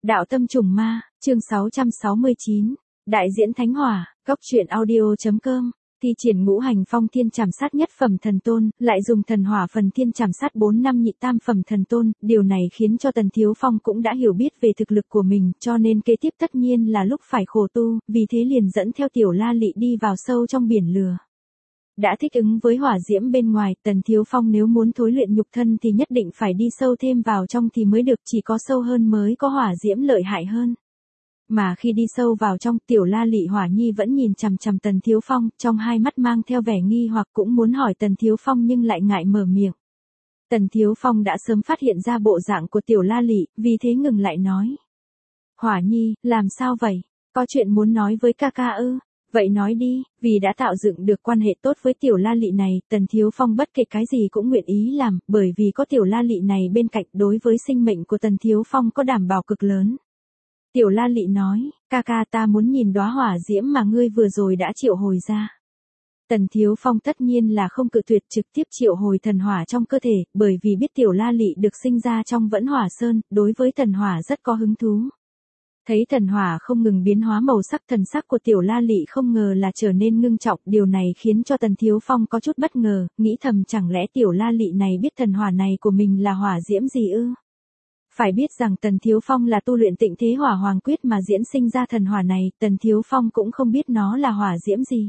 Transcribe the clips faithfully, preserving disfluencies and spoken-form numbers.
Đạo tâm trùng ma, chương sáu trăm sáu mươi chín. Đại diễn Thánh Hỏa, góc truyện audio.com. Thi triển ngũ hành phong thiên trảm sát nhất phẩm thần tôn, lại dùng thần hỏa phần thiên trảm sát bốn năm nhị tam phẩm thần tôn, điều này khiến cho Tần Thiếu Phong cũng đã hiểu biết về thực lực của mình, cho nên kế tiếp tất nhiên là lúc phải khổ tu, vì thế liền dẫn theo Tiểu La Lị đi vào sâu trong biển lửa. Đã thích ứng với hỏa diễm bên ngoài, Tần Thiếu Phong nếu muốn thối luyện nhục thân thì nhất định phải đi sâu thêm vào trong thì mới được, chỉ có sâu hơn mới có hỏa diễm lợi hại hơn. Mà khi đi sâu vào trong, Tiểu La Lị Hỏa Nhi vẫn nhìn chằm chằm Tần Thiếu Phong, trong hai mắt mang theo vẻ nghi hoặc, cũng muốn hỏi Tần Thiếu Phong nhưng lại ngại mở miệng. Tần Thiếu Phong đã sớm phát hiện ra bộ dạng của Tiểu La Lị, vì thế ngừng lại nói. Hỏa Nhi, làm sao vậy? Có chuyện muốn nói với ca ca ư? Vậy nói đi, vì đã tạo dựng được quan hệ tốt với Tiểu La Lị này, Tần Thiếu Phong bất kể cái gì cũng nguyện ý làm, bởi vì có Tiểu La Lị này bên cạnh, đối với sinh mệnh của Tần Thiếu Phong có đảm bảo cực lớn. Tiểu La Lị nói, ca ca ta muốn nhìn đóa hỏa diễm mà ngươi vừa rồi đã triệu hồi ra. Tần Thiếu Phong tất nhiên là không cự tuyệt, trực tiếp triệu hồi thần hỏa trong cơ thể, bởi vì biết Tiểu La Lị được sinh ra trong Vẫn Hỏa Sơn, đối với thần hỏa rất có hứng thú. Thấy thần hỏa không ngừng biến hóa màu sắc, thần sắc của Tiểu La Lị không ngờ là trở nên ngưng trọng, điều này khiến cho Tần Thiếu Phong có chút bất ngờ, nghĩ thầm chẳng lẽ Tiểu La Lị này biết thần hỏa này của mình là hỏa diễm gì ư? Phải biết rằng Tần Thiếu Phong là tu luyện Tịnh Thế Hỏa Hoàng Quyết mà diễn sinh ra thần hỏa này, Tần Thiếu Phong cũng không biết nó là hỏa diễm gì.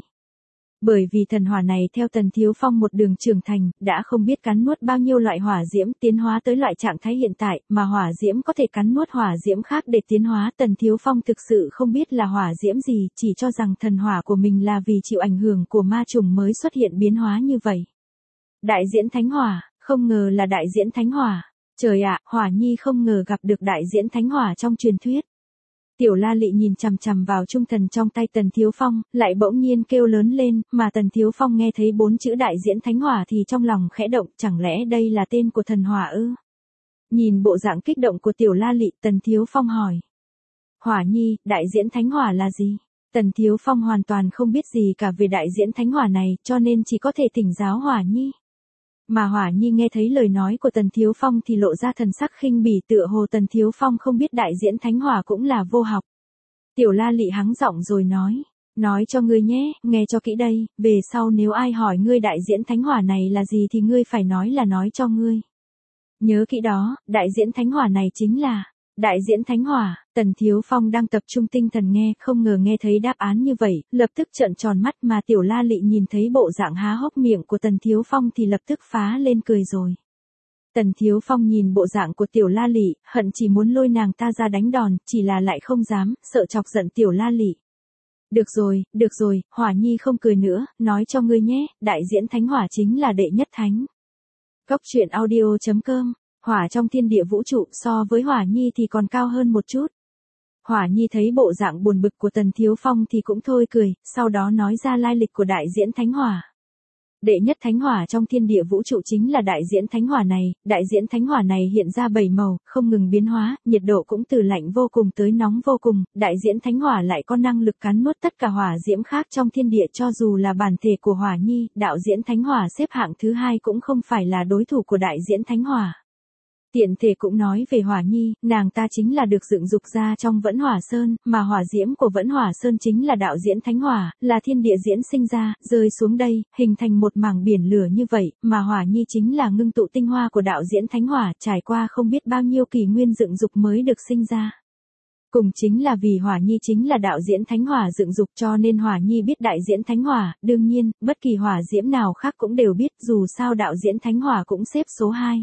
Bởi vì thần hỏa này theo Tần Thiếu Phong một đường trưởng thành, đã không biết cắn nuốt bao nhiêu loại hỏa diễm tiến hóa tới loại trạng thái hiện tại, mà hỏa diễm có thể cắn nuốt hỏa diễm khác để tiến hóa. Tần Thiếu Phong thực sự không biết là hỏa diễm gì, chỉ cho rằng thần hỏa của mình là vì chịu ảnh hưởng của ma trùng mới xuất hiện biến hóa như vậy. Đại diễn Thánh Hỏa, không ngờ là đại diễn Thánh Hỏa. Trời ạ, Hỏa Nhi không ngờ gặp được đại diễn Thánh Hỏa trong truyền thuyết. Tiểu La Lị nhìn chằm chằm vào trung thần trong tay Tần Thiếu Phong, lại bỗng nhiên kêu lớn lên, mà Tần Thiếu Phong nghe thấy bốn chữ đại diễn Thánh Hỏa thì trong lòng khẽ động, chẳng lẽ đây là tên của thần hỏa ư? Nhìn bộ dạng kích động của Tiểu La Lị, Tần Thiếu Phong hỏi. Hỏa Nhi, đại diễn Thánh Hỏa là gì? Tần Thiếu Phong hoàn toàn không biết gì cả về đại diễn Thánh Hỏa này, cho nên chỉ có thể thỉnh giáo Hỏa Nhi. Mà Hỏa Nhi nghe thấy lời nói của Tần Thiếu Phong thì lộ ra thần sắc khinh bỉ, tựa hồ Tần Thiếu Phong không biết đại diễn Thánh Hỏa cũng là vô học. Tiểu La Lị hắng giọng rồi nói, nói cho ngươi nhé, nghe cho kỹ đây, về sau nếu ai hỏi ngươi đại diễn Thánh Hỏa này là gì thì ngươi phải nói là nói cho ngươi. Nhớ kỹ đó, đại diễn Thánh Hỏa này chính là đại diễn Thánh Hỏa. Tần Thiếu Phong đang tập trung tinh thần nghe, không ngờ nghe thấy đáp án như vậy, lập tức trợn tròn mắt, mà Tiểu La Lị nhìn thấy bộ dạng há hốc miệng của Tần Thiếu Phong thì lập tức phá lên cười rồi. Tần Thiếu Phong nhìn bộ dạng của Tiểu La Lị, hận chỉ muốn lôi nàng ta ra đánh đòn, chỉ là lại không dám, sợ chọc giận Tiểu La Lị. Được rồi, được rồi, Hỏa Nhi không cười nữa, nói cho ngươi nhé, đại diễn Thánh Hỏa chính là đệ nhất thánh. Góc truyện audio.com. Hỏa trong thiên địa vũ trụ so với Hỏa Nhi thì còn cao hơn một chút. Hỏa Nhi thấy bộ dạng buồn bực của Tần Thiếu Phong thì cũng thôi cười, sau đó nói ra lai lịch của đại diễn Thánh Hỏa. Đệ nhất Thánh Hỏa trong thiên địa vũ trụ chính là đại diễn Thánh Hỏa này, đại diễn Thánh Hỏa này hiện ra bảy màu, không ngừng biến hóa, nhiệt độ cũng từ lạnh vô cùng tới nóng vô cùng, đại diễn Thánh Hỏa lại có năng lực cắn nuốt tất cả hỏa diễm khác trong thiên địa, cho dù là bản thể của Hỏa Nhi, đạo diễn Thánh Hỏa xếp hạng thứ hai cũng không phải là đối thủ của đại diễn Thánh Hỏa. Tiện thể cũng nói về Hỏa Nhi, nàng ta chính là được dựng dục ra trong Vẫn Hỏa Sơn, mà hỏa diễm của Vẫn Hỏa Sơn chính là đạo diễn Thánh Hỏa, là thiên địa diễn sinh ra, rơi xuống đây, hình thành một mảng biển lửa như vậy, mà Hỏa Nhi chính là ngưng tụ tinh hoa của đạo diễn Thánh Hỏa, trải qua không biết bao nhiêu kỷ nguyên dựng dục mới được sinh ra. Cùng chính là vì Hỏa Nhi chính là đạo diễn Thánh Hỏa dựng dục cho nên Hỏa Nhi biết đại diễn Thánh Hỏa, đương nhiên, bất kỳ hỏa diễm nào khác cũng đều biết, dù sao đạo diễn Thánh Hỏa cũng xếp số hai.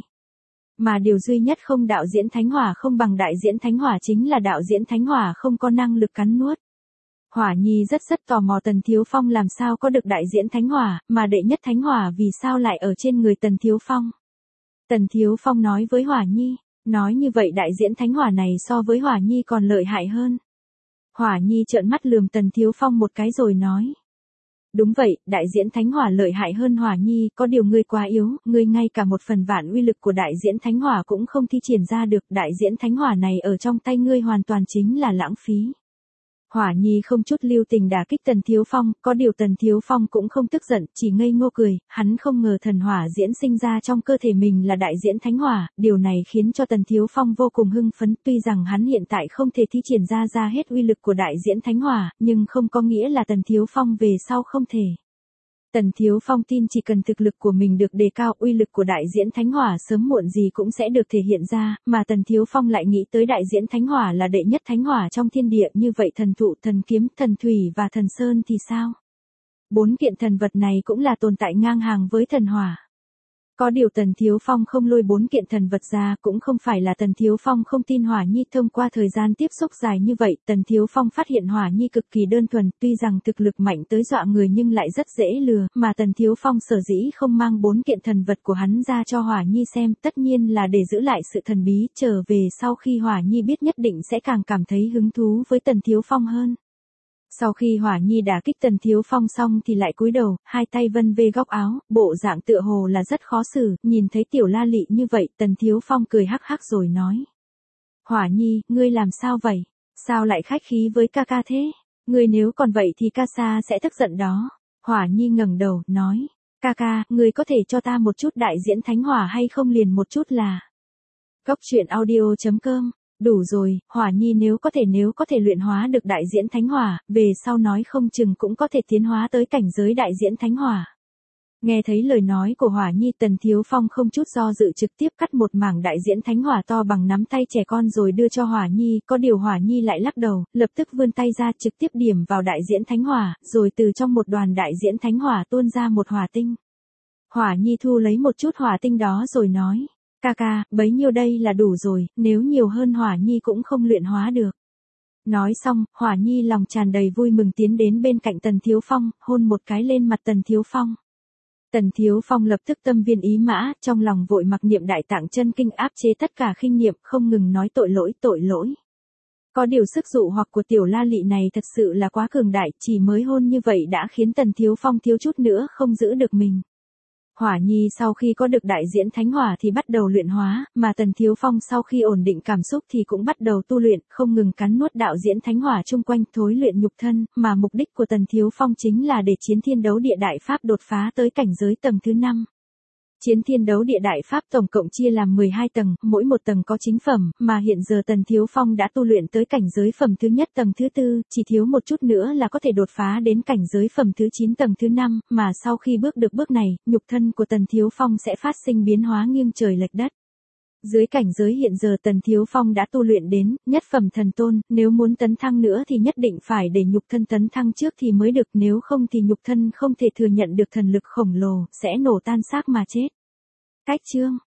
Mà điều duy nhất không đạo diễn Thánh Hỏa không bằng đại diễn Thánh Hỏa chính là đạo diễn Thánh Hỏa không có năng lực cắn nuốt. Hỏa Nhi rất rất tò mò Tần Thiếu Phong làm sao có được đại diễn Thánh Hỏa, mà đệ nhất Thánh Hỏa vì sao lại ở trên người Tần Thiếu Phong. Tần Thiếu Phong nói với Hỏa Nhi, nói như vậy đại diễn Thánh Hỏa này so với Hỏa Nhi còn lợi hại hơn. Hỏa Nhi trợn mắt lườm Tần Thiếu Phong một cái rồi nói. Đúng vậy, đại diễn Thánh Hỏa lợi hại hơn Hỏa Nhi, có điều ngươi quá yếu, ngươi ngay cả một phần vạn uy lực của đại diễn Thánh Hỏa cũng không thi triển ra được, đại diễn Thánh Hỏa này ở trong tay ngươi hoàn toàn chính là lãng phí. Hỏa Nhi không chút lưu tình đả kích Tần Thiếu Phong, có điều Tần Thiếu Phong cũng không tức giận, chỉ ngây ngô cười, hắn không ngờ thần hỏa diễn sinh ra trong cơ thể mình là đại diễn thánh hỏa, điều này khiến cho Tần Thiếu Phong vô cùng hưng phấn, tuy rằng hắn hiện tại không thể thi triển ra ra hết uy lực của đại diễn thánh hỏa, nhưng không có nghĩa là Tần Thiếu Phong về sau không thể. Tần Thiếu Phong tin chỉ cần thực lực của mình được đề cao, uy lực của đại diễn thánh hỏa sớm muộn gì cũng sẽ được thể hiện ra, mà Tần Thiếu Phong lại nghĩ tới đại diễn thánh hỏa là đệ nhất thánh hỏa trong thiên địa, như vậy thần thụ, thần kiếm, thần thủy và thần sơn thì sao? Bốn kiện thần vật này cũng là tồn tại ngang hàng với thần hỏa. Có điều Tần Thiếu Phong không lôi bốn kiện thần vật ra, cũng không phải là Tần Thiếu Phong không tin Hỏa Nhi, thông qua thời gian tiếp xúc dài như vậy, Tần Thiếu Phong phát hiện Hỏa Nhi cực kỳ đơn thuần, tuy rằng thực lực mạnh tới dọa người nhưng lại rất dễ lừa, mà Tần Thiếu Phong sở dĩ không mang bốn kiện thần vật của hắn ra cho Hỏa Nhi xem, tất nhiên là để giữ lại sự thần bí, trở về sau khi Hỏa Nhi biết nhất định sẽ càng cảm thấy hứng thú với Tần Thiếu Phong hơn. Sau khi Hỏa Nhi đả kích Tần Thiếu Phong xong thì lại cúi đầu, hai tay vân vê góc áo, bộ dạng tựa hồ là rất khó xử, nhìn thấy Tiểu La Lị như vậy, Tần Thiếu Phong cười hắc hắc rồi nói. Hỏa Nhi, ngươi làm sao vậy? Sao lại khách khí với ca ca thế? Ngươi nếu còn vậy thì ca sa sẽ tức giận đó. Hỏa Nhi ngẩng đầu, nói. Ca ca, ngươi có thể cho ta một chút đại diễn thánh hỏa hay không, liền một chút là. Góc truyện audio chấm com. Đủ rồi, Hỏa Nhi nếu có thể nếu có thể luyện hóa được đại diễn thánh hỏa, về sau nói không chừng cũng có thể tiến hóa tới cảnh giới đại diễn thánh hỏa. Nghe thấy lời nói của Hỏa Nhi, Tần Thiếu Phong không chút do dự trực tiếp cắt một mảng đại diễn thánh hỏa to bằng nắm tay trẻ con rồi đưa cho Hỏa Nhi, có điều Hỏa Nhi lại lắc đầu, lập tức vươn tay ra trực tiếp điểm vào đại diễn thánh hỏa, rồi từ trong một đoàn đại diễn thánh hỏa tuôn ra một hỏa tinh. Hỏa Nhi thu lấy một chút hỏa tinh đó rồi nói. Ca ca, bấy nhiêu đây là đủ rồi, nếu nhiều hơn Hỏa Nhi cũng không luyện hóa được. Nói xong, Hỏa Nhi lòng tràn đầy vui mừng tiến đến bên cạnh Tần Thiếu Phong, hôn một cái lên mặt Tần Thiếu Phong. Tần Thiếu Phong lập tức tâm viên ý mã, trong lòng vội mặc niệm đại tạng chân kinh áp chế tất cả khinh niệm, không ngừng nói tội lỗi, tội lỗi. Có điều sức dụ hoặc của Tiểu La Lị này thật sự là quá cường đại, chỉ mới hôn như vậy đã khiến Tần Thiếu Phong thiếu chút nữa không giữ được mình. Hỏa Nhi sau khi có được đại diễn thánh hỏa thì bắt đầu luyện hóa, mà Tần Thiếu Phong sau khi ổn định cảm xúc thì cũng bắt đầu tu luyện, không ngừng cắn nuốt đạo diễn thánh hỏa chung quanh, thối luyện nhục thân, mà mục đích của Tần Thiếu Phong chính là để chiến thiên đấu địa đại pháp đột phá tới cảnh giới tầng thứ năm. Chiến thiên đấu địa đại pháp tổng cộng chia làm mười hai tầng, mỗi một tầng có chín phẩm, mà hiện giờ Tần Thiếu Phong đã tu luyện tới cảnh giới phẩm thứ nhất tầng thứ tư, chỉ thiếu một chút nữa là có thể đột phá đến cảnh giới phẩm thứ chín tầng thứ năm, mà sau khi bước được bước này, nhục thân của Tần Thiếu Phong sẽ phát sinh biến hóa nghiêng trời lệch đất. Dưới cảnh giới hiện giờ Tần Thiếu Phong đã tu luyện đến nhất phẩm thần tôn, nếu muốn tấn thăng nữa thì nhất định phải để nhục thân tấn thăng trước thì mới được, nếu không thì nhục thân không thể thừa nhận được thần lực khổng lồ, sẽ nổ tan xác mà chết. Cách chương